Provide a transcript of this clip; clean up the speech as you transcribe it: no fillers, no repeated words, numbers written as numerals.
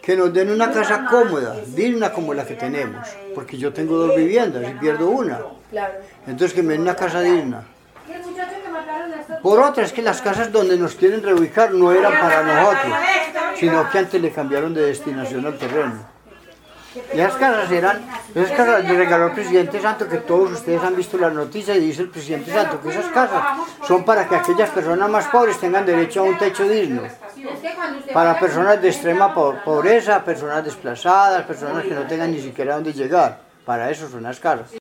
Que nos den una casa cómoda, digna como la que tenemos, porque yo tengo 2 viviendas y pierdo una. Entonces que me den una casa digna. Por otra es que las casas donde nos quieren reubicar no eran para nosotros, sino que antes le cambiaron de destinación al terreno. Y esas casas le regaló el presidente Santo, que todos ustedes han visto las noticias, y dice el presidente Santo que esas casas son para que aquellas personas más pobres tengan derecho a un techo digno. Para personas de extrema pobreza, personas desplazadas, personas que no tengan ni siquiera dónde llegar. Para eso son las casas.